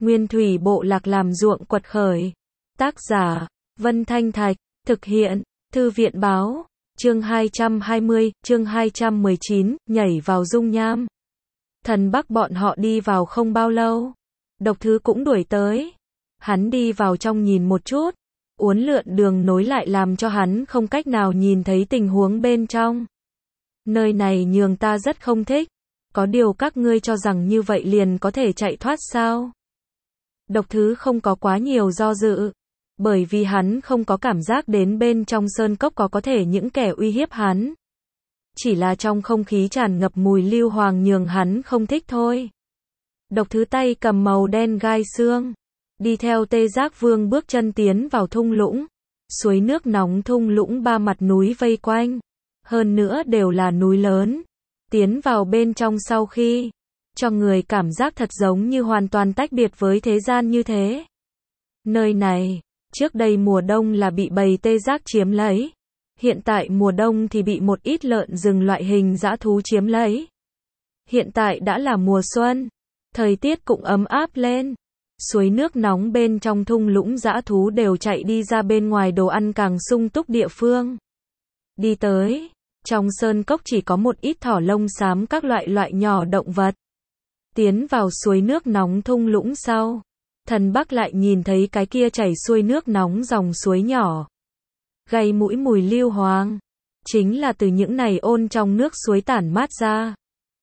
Nguyên thủy bộ lạc làm ruộng quật khởi. Tác giả, Vân Thanh Thạch, thực hiện, Thư viện báo, chương 220, chương 219, nhảy vào dung nham. Thần Bắc bọn họ đi vào không bao lâu. Độc Thứ cũng đuổi tới. Hắn đi vào trong nhìn một chút. Uốn lượn đường nối lại làm cho hắn không cách nào nhìn thấy tình huống bên trong. Nơi này nhường ta rất không thích. Có điều các ngươi cho rằng như vậy liền có thể chạy thoát sao? Độc Thứ không có quá nhiều do dự. Bởi vì hắn không có cảm giác đến bên trong sơn cốc có thể những kẻ uy hiếp hắn. Chỉ là trong không khí tràn ngập mùi lưu hoàng nhường hắn không thích thôi. Độc Thứ tay cầm màu đen gai xương. Đi theo Tê Giác Vương bước chân tiến vào thung lũng. Suối nước nóng thung lũng ba mặt núi vây quanh. Hơn nữa đều là núi lớn. Tiến vào bên trong sau khi, cho người cảm giác thật giống như hoàn toàn tách biệt với thế gian như thế. Nơi này, trước đây mùa đông là bị bầy tê giác chiếm lấy. Hiện tại mùa đông thì bị một ít lợn rừng loại hình dã thú chiếm lấy. Hiện tại đã là mùa xuân. Thời tiết cũng ấm áp lên. Suối nước nóng bên trong thung lũng dã thú đều chạy đi ra bên ngoài đồ ăn càng sung túc địa phương. Đi tới, trong sơn cốc chỉ có một ít thỏ lông xám các loại nhỏ động vật. Tiến vào suối nước nóng thung lũng sau. Thần Bắc lại nhìn thấy cái kia chảy xuôi nước nóng dòng suối nhỏ. Gây mũi mùi lưu hoàng. Chính là từ những này ôn trong nước suối tản mát ra.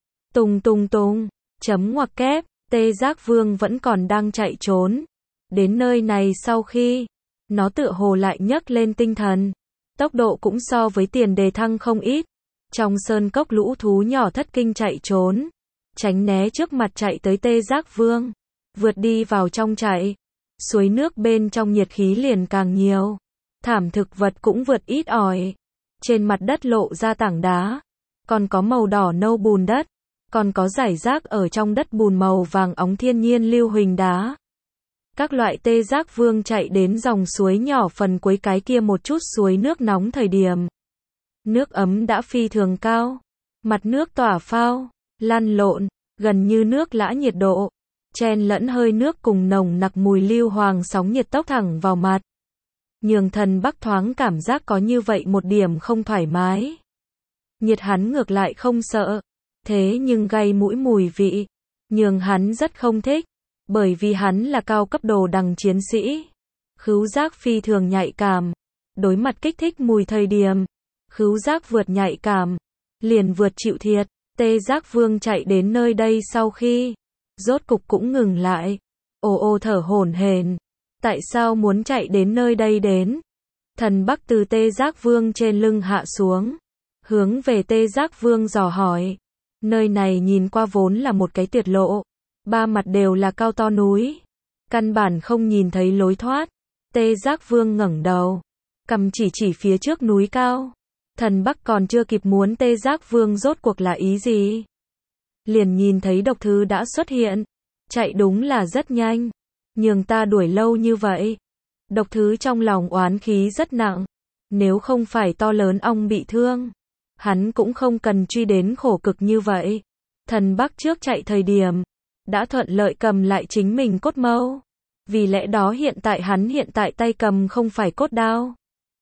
Tung, chấm ngoặc kép, Tê Giác Vương vẫn còn đang chạy trốn. Đến nơi này sau khi, nó tựa hồ lại nhấc lên tinh thần. Tốc độ cũng so với tiền đề thăng không ít. Trong sơn cốc lũ thú nhỏ thất kinh chạy trốn. Tránh né trước mặt chạy tới Tê Giác Vương. Vượt đi vào trong chạy. Suối nước bên trong nhiệt khí liền càng nhiều. Thảm thực vật cũng vượt ít ỏi. Trên mặt đất lộ ra tảng đá. Còn có màu đỏ nâu bùn đất. Còn có rải rác ở trong đất bùn màu vàng óng thiên nhiên lưu huỳnh đá. Các loại Tê Giác Vương chạy đến dòng suối nhỏ phần cuối cái kia một chút suối nước nóng thời điểm. Nước ấm đã phi thường cao. Mặt nước tỏa phao, lăn lộn, gần như nước lã nhiệt độ. Chen lẫn hơi nước cùng nồng nặc mùi lưu hoàng sóng nhiệt tốc thẳng vào mặt. Nhường Thần Bắc thoáng cảm giác có như vậy một điểm không thoải mái. Nhiệt hắn ngược lại không sợ. Thế nhưng gây mũi mùi vị. Nhường hắn rất không thích. Bởi vì hắn là cao cấp đồ đằng chiến sĩ. Khứu giác phi thường nhạy cảm. Đối mặt kích thích mùi thời điểm. Khứu giác vượt nhạy cảm. Liền vượt chịu thiệt. Tê Giác Vương chạy đến nơi đây sau khi. Rốt cục cũng ngừng lại. Ồ thở hổn hển. Tại sao muốn chạy đến nơi đây đến? Thần Bắc từ Tê Giác Vương trên lưng hạ xuống. Hướng về Tê Giác Vương dò hỏi. Nơi này nhìn qua vốn là một cái tuyệt lộ. Ba mặt đều là cao to núi. Căn bản không nhìn thấy lối thoát. Tê Giác Vương ngẩng đầu. Cầm chỉ phía trước núi cao. Thần Bắc còn chưa kịp muốn Tê Giác Vương rốt cuộc là ý gì. Liền nhìn thấy Độc Thứ đã xuất hiện. Chạy đúng là rất nhanh. Nhường ta đuổi lâu như vậy. Độc Thứ trong lòng oán khí rất nặng. Nếu không phải to lớn ong bị thương. Hắn cũng không cần truy đến khổ cực như vậy. Thần Bắc trước chạy thời điểm. Đã thuận lợi cầm lại chính mình cốt mâu. Vì lẽ đó hiện tại tay cầm không phải cốt đao.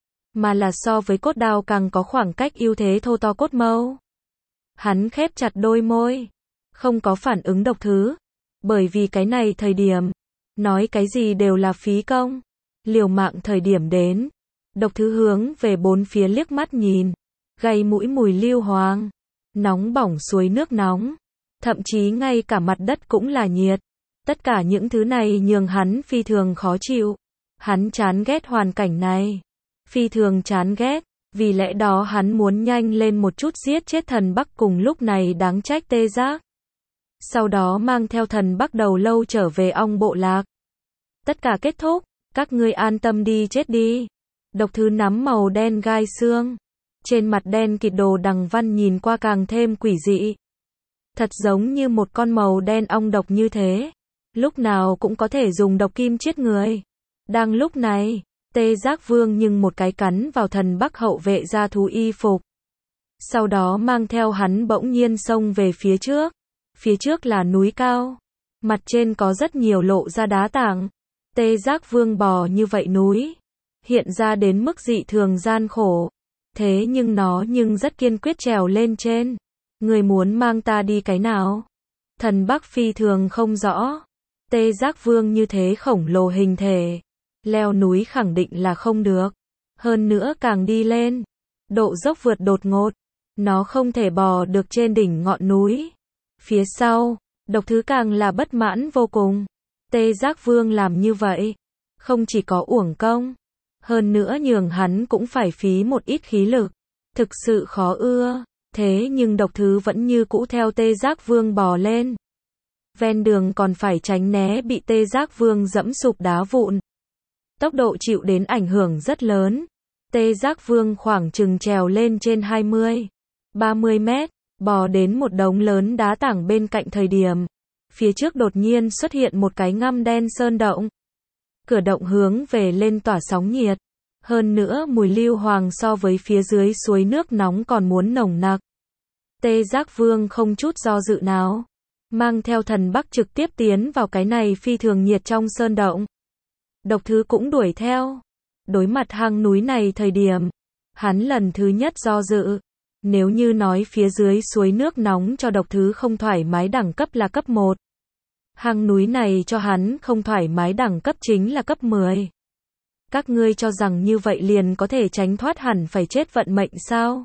Mà là so với cốt đao càng có khoảng cách ưu thế thô to cốt mâu. Hắn khép chặt đôi môi. Không có phản ứng Độc Thứ. Bởi vì cái này thời điểm. Nói cái gì đều là phí công. Liều mạng thời điểm đến. Độc Thứ hướng về bốn phía liếc mắt nhìn. Gây mũi mùi lưu hoàng. Nóng bỏng suối nước nóng. Thậm chí ngay cả mặt đất cũng là nhiệt. Tất cả những thứ này nhường hắn phi thường khó chịu. Hắn chán ghét hoàn cảnh này. Phi thường chán ghét. Vì lẽ đó hắn muốn nhanh lên một chút giết chết Thần Bắc cùng lúc này đáng trách Tê Giác. Sau đó mang theo Thần Bắc đầu lâu trở về ong bộ lạc. Tất cả kết thúc. Các ngươi an tâm đi chết đi. Độc Thứ nắm màu đen gai xương. Trên mặt đen kịt đồ đằng văn nhìn qua càng thêm quỷ dị. Thật giống như một con màu đen ong độc như thế. Lúc nào cũng có thể dùng độc kim chết người. Đang lúc này, Tê Giác Vương nhưng một cái cắn vào Thần Bắc hậu vệ gia thú y phục. Sau đó mang theo hắn bỗng nhiên xông về phía trước. Phía trước là núi cao. Mặt trên có rất nhiều lộ ra đá tảng. Tê Giác Vương bò như vậy núi, hiện ra đến mức dị thường gian khổ. Thế nhưng nó rất kiên quyết trèo lên trên. Người muốn mang ta đi cái nào? Thần Bắc phi thường không rõ. Tê Giác Vương như thế khổng lồ hình thể, leo núi khẳng định là không được. Hơn nữa càng đi lên, độ dốc vượt đột ngột, nó không thể bò được trên đỉnh ngọn núi. Phía sau, Độc Thứ càng là bất mãn vô cùng. Tê Giác Vương làm như vậy, không chỉ có uổng công, hơn nữa nhường hắn cũng phải phí một ít khí lực. Thực sự khó ưa. Thế nhưng Độc Thứ vẫn như cũ theo Tê Giác Vương bò lên. Ven đường còn phải tránh né bị Tê Giác Vương dẫm sụp đá vụn. Tốc độ chịu đến ảnh hưởng rất lớn. Tê Giác Vương khoảng chừng trèo lên trên 20-30 mét, bò đến một đống lớn đá tảng bên cạnh thời điểm. Phía trước đột nhiên xuất hiện một cái ngăm đen sơn động. Cửa động hướng về lên tỏa sóng nhiệt. Hơn nữa mùi lưu hoàng so với phía dưới suối nước nóng còn muốn nồng nặc. Tê Giác Vương không chút do dự nào, mang theo Thần Bắc trực tiếp tiến vào cái này phi thường nhiệt trong sơn động. Độc Thứ cũng đuổi theo. Đối mặt hang núi này thời điểm, hắn lần thứ nhất do dự. Nếu như nói phía dưới suối nước nóng cho Độc Thứ không thoải mái đẳng cấp là cấp 1. Hang núi này cho hắn không thoải mái đẳng cấp chính là cấp 10. Các ngươi cho rằng như vậy liền có thể tránh thoát hẳn phải chết vận mệnh sao?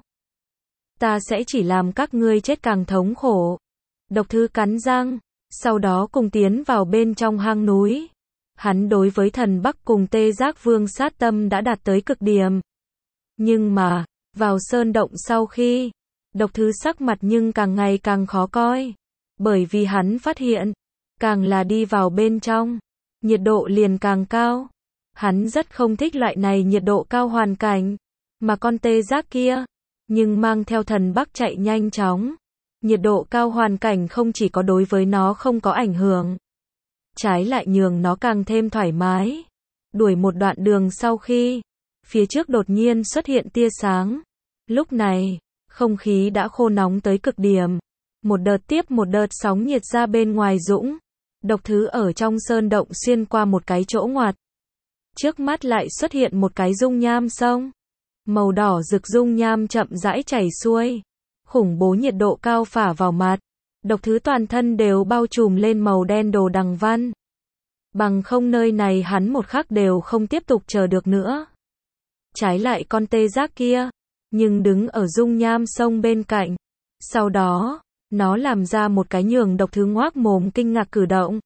Ta sẽ chỉ làm các ngươi chết càng thống khổ. Độc Thứ cắn răng, sau đó cùng tiến vào bên trong hang núi. Hắn đối với Thần Bắc cùng Tê Giác Vương sát tâm đã đạt tới cực điểm. Nhưng mà, vào sơn động sau khi, Độc Thứ sắc mặt nhưng càng ngày càng khó coi. Bởi vì hắn phát hiện, càng là đi vào bên trong, nhiệt độ liền càng cao. Hắn rất không thích loại này nhiệt độ cao hoàn cảnh. Mà con Tê Giác kia, nhưng mang theo Thần Bắc chạy nhanh chóng. Nhiệt độ cao hoàn cảnh không chỉ có đối với nó không có ảnh hưởng, trái lại nhường nó càng thêm thoải mái. Đuổi một đoạn đường sau khi, phía trước đột nhiên xuất hiện tia sáng. Lúc này, không khí đã khô nóng tới cực điểm. Một đợt tiếp một đợt sóng nhiệt ra bên ngoài dũng. Độc Thứ ở trong sơn động xuyên qua một cái chỗ ngoặt. Trước mắt lại xuất hiện một cái dung nham sông. Màu đỏ rực dung nham chậm rãi chảy xuôi. Khủng bố nhiệt độ cao phả vào mặt. Độc Thứ toàn thân đều bao trùm lên màu đen đồ đằng văn. Bằng không nơi này hắn một khắc đều không tiếp tục chờ được nữa. Trái lại con Tê Giác kia, nhưng đứng ở dung nham sông bên cạnh. Sau đó, nó làm ra một cái nhường Độc Thứ ngoác mồm kinh ngạc cử động.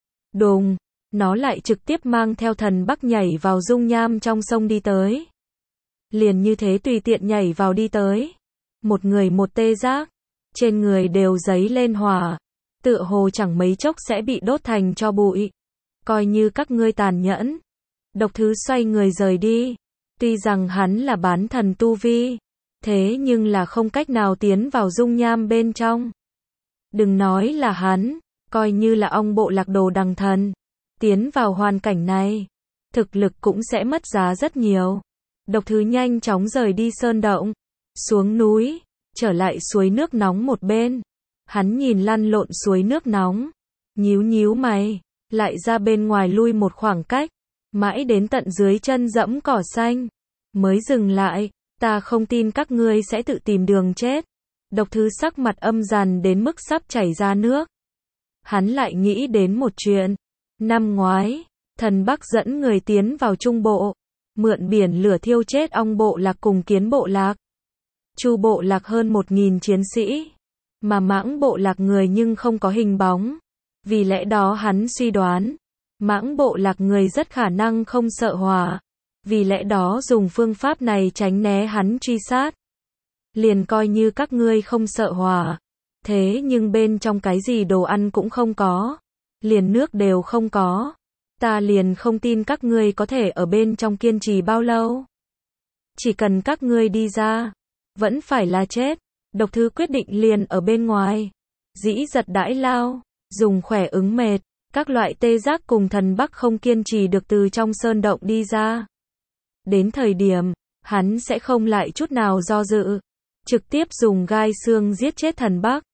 Đùng, nó lại trực tiếp mang theo Thần Bắc nhảy vào dung nham trong sông đi tới. Liền như thế tùy tiện nhảy vào đi tới. Một người một Tê Giác, trên người đều giấy lên hỏa, tựa hồ chẳng mấy chốc sẽ bị đốt thành tro bụi. Coi như các ngươi tàn nhẫn. Độc Thứ xoay người rời đi. Tuy rằng hắn là bán thần tu vi, thế nhưng là không cách nào tiến vào dung nham bên trong. Đừng nói là hắn, coi như là ông bộ lạc đồ đằng thần, tiến vào hoàn cảnh này, thực lực cũng sẽ mất giá rất nhiều. Độc Thứ nhanh chóng rời đi sơn động, xuống núi, trở lại suối nước nóng một bên. Hắn nhìn lăn lộn suối nước nóng, nhíu nhíu mày, lại ra bên ngoài lui một khoảng cách, mãi đến tận dưới chân dẫm cỏ xanh, mới dừng lại. Ta không tin các ngươi sẽ tự tìm đường chết. Độc Thứ sắc mặt âm dằn đến mức sắp chảy ra nước. Hắn lại nghĩ đến một chuyện. Năm ngoái, Thần Bắc dẫn người tiến vào Trung Bộ, mượn biển lửa thiêu chết Ong bộ lạc cùng Kiến bộ lạc. Chu bộ lạc hơn 1000 chiến sĩ, mà Mãng bộ lạc người nhưng không có hình bóng. Vì lẽ đó hắn suy đoán, Mãng bộ lạc người rất khả năng không sợ hỏa. Vì lẽ đó dùng phương pháp này tránh né hắn truy sát. Liền coi như các ngươi không sợ hỏa, thế nhưng bên trong cái gì đồ ăn cũng không có, liền nước đều không có. Ta liền không tin các ngươi có thể ở bên trong kiên trì bao lâu. Chỉ cần các ngươi đi ra, vẫn phải là chết. Độc Thứ quyết định liền ở bên ngoài, dĩ giật đãi lao, dùng khỏe ứng mệt. Các loại Tê Giác cùng Thần Bắc không kiên trì được từ trong sơn động đi ra. Đến thời điểm, hắn sẽ không lại chút nào do dự, trực tiếp dùng gai xương giết chết Thần Bắc.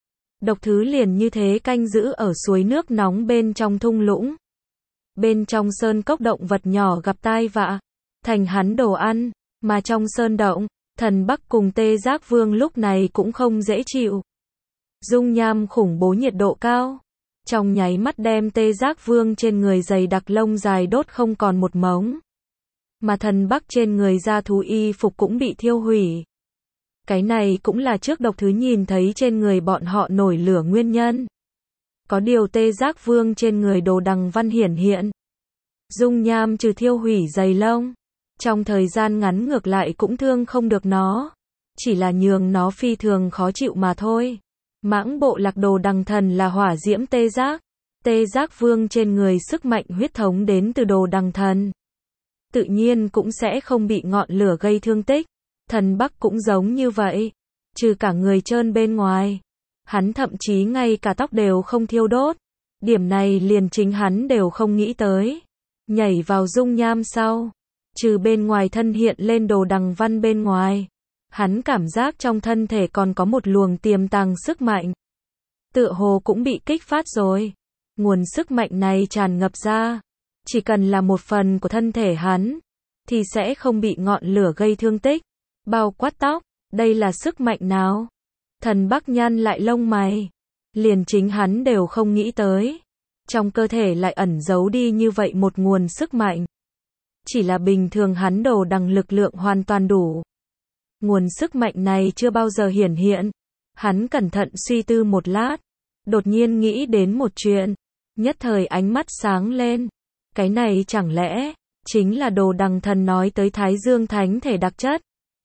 độc thứ liền như thế canh giữ ở suối nước nóng bên trong thung lũng. Bên trong sơn cốc động vật nhỏ gặp tai vạ, thành hắn đồ ăn, mà trong sơn động, Thần Bắc cùng Tê Giác Vương lúc này cũng không dễ chịu. Dung nham khủng bố nhiệt độ cao, trong nháy mắt đem Tê Giác Vương trên người dày đặc lông dài đốt không còn một mống. Mà Thần Bắc trên người da thú y phục cũng bị thiêu hủy. Cái này cũng là trước độc thứ nhìn thấy trên người bọn họ nổi lửa nguyên nhân. Có điều Tê Giác Vương trên người đồ đằng văn hiển hiện. Dung nham trừ thiêu hủy dày lông, trong thời gian ngắn ngược lại cũng thương không được nó. Chỉ là nhường nó phi thường khó chịu mà thôi. Mãng bộ lạc đồ đằng thần là hỏa diễm tê giác. Tê Giác Vương trên người sức mạnh huyết thống đến từ đồ đằng thần. Tự nhiên cũng sẽ không bị ngọn lửa gây thương tích. Thần Bắc cũng giống như vậy. Trừ cả người trơn bên ngoài. Hắn thậm chí ngay cả tóc đều không thiêu đốt. Điểm này liền chính hắn đều không nghĩ tới. Nhảy vào dung nham sau. Trừ bên ngoài thân hiện lên đồ đằng văn bên ngoài. Hắn cảm giác trong thân thể còn có một luồng tiềm tàng sức mạnh. Tựa hồ cũng bị kích phát rồi. Nguồn sức mạnh này tràn ngập ra. Chỉ cần là một phần của thân thể hắn, thì sẽ không bị ngọn lửa gây thương tích. Bao quát tóc, đây là sức mạnh nào? Thần Bắc nhăn lại lông mày. Liền chính hắn đều không nghĩ tới. Trong cơ thể lại ẩn giấu đi như vậy một nguồn sức mạnh. Chỉ là bình thường hắn đồ đằng lực lượng hoàn toàn đủ. Nguồn sức mạnh này chưa bao giờ hiển hiện. Hắn cẩn thận suy tư một lát. Đột nhiên nghĩ đến một chuyện. Nhất thời ánh mắt sáng lên. Cái này chẳng lẽ chính là đồ đằng thần nói tới Thái Dương Thánh Thể đặc chất.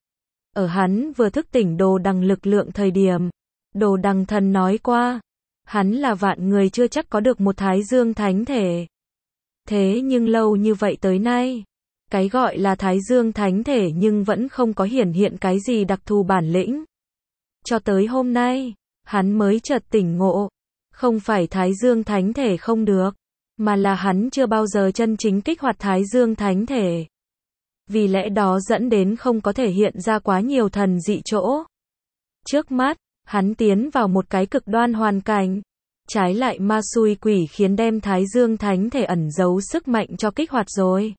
Ở hắn vừa thức tỉnh đồ đằng lực lượng thời điểm, đồ đằng thần nói qua, hắn là vạn người chưa chắc có được một Thái Dương Thánh Thể. Thế nhưng lâu như vậy tới nay, cái gọi là Thái Dương Thánh Thể nhưng vẫn không có hiển hiện cái gì đặc thù bản lĩnh. Cho tới hôm nay, hắn mới chợt tỉnh ngộ, không phải Thái Dương Thánh Thể không được, mà là hắn chưa bao giờ chân chính kích hoạt Thái Dương Thánh Thể. Vì lẽ đó dẫn đến không có thể hiện ra quá nhiều thần dị chỗ. Trước mắt, hắn tiến vào một cái cực đoan hoàn cảnh. Trái lại ma xui quỷ khiến đem Thái Dương Thánh Thể ẩn giấu sức mạnh cho kích hoạt rồi.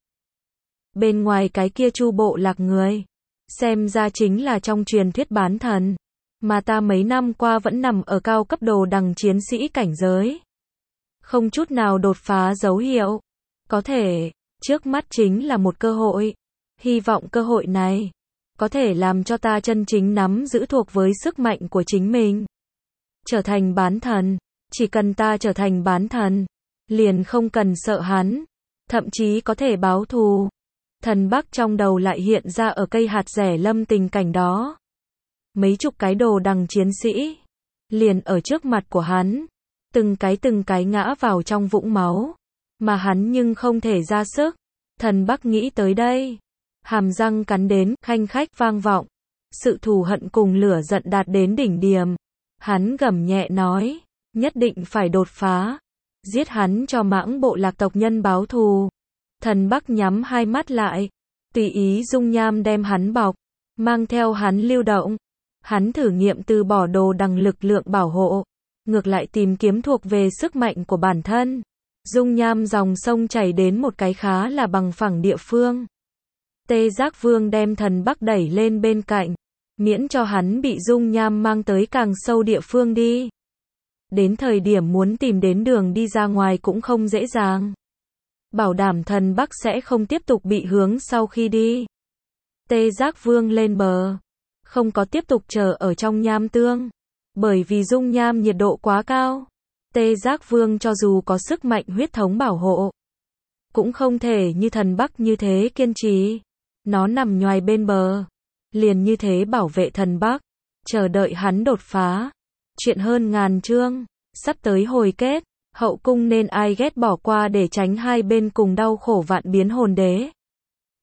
Bên ngoài cái kia Chu bộ lạc người, xem ra chính là trong truyền thuyết bán thần. Mà ta mấy năm qua vẫn nằm ở cao cấp đồ đằng chiến sĩ cảnh giới. Không chút nào đột phá dấu hiệu. Có thể, trước mắt chính là một cơ hội. Hy vọng cơ hội này có thể làm cho ta chân chính nắm giữ thuộc với sức mạnh của chính mình. Trở thành bán thần. Chỉ cần ta trở thành bán thần, liền không cần sợ hắn. Thậm chí có thể báo thù. Thần Bắc trong đầu lại hiện ra ở cây hạt rẻ lâm tình cảnh đó. Mấy chục cái đồ đằng chiến sĩ liền ở trước mặt của hắn. Từng cái ngã vào trong vũng máu. Mà hắn nhưng không thể ra sức. Thần Bắc nghĩ tới đây. Hàm răng cắn đến, khanh khách vang vọng. Sự thù hận cùng lửa giận đạt đến đỉnh điểm. Hắn gầm nhẹ nói. Nhất định phải đột phá. Giết hắn cho mãng bộ lạc tộc nhân báo thù. Thần Bắc nhắm hai mắt lại. Tùy ý dung nham đem hắn bọc. Mang theo hắn lưu động. Hắn thử nghiệm từ bỏ đồ đằng lực lượng bảo hộ. Ngược lại tìm kiếm thuộc về sức mạnh của bản thân. Dung nham dòng sông chảy đến một cái khá là bằng phẳng địa phương. Tê Giác Vương đem Thần Bắc đẩy lên bên cạnh. Miễn cho hắn bị dung nham mang tới càng sâu địa phương đi. Đến thời điểm muốn tìm đến đường đi ra ngoài cũng không dễ dàng. Bảo đảm Thần Bắc sẽ không tiếp tục bị hướng sau khi đi. Tê Giác Vương lên bờ. Không có tiếp tục chờ ở trong nham tương. Bởi vì dung nham nhiệt độ quá cao. Tê Giác Vương cho dù có sức mạnh huyết thống bảo hộ, cũng không thể như Thần Bắc như thế kiên trì. Nó nằm nhoài bên bờ. Liền như thế bảo vệ Thần Bắc. Chờ đợi hắn đột phá. Chuyện hơn ngàn chương. Sắp tới hồi kết. Hậu cung nên ai ghét bỏ qua để tránh hai bên cùng đau khổ vạn biến hồn đế.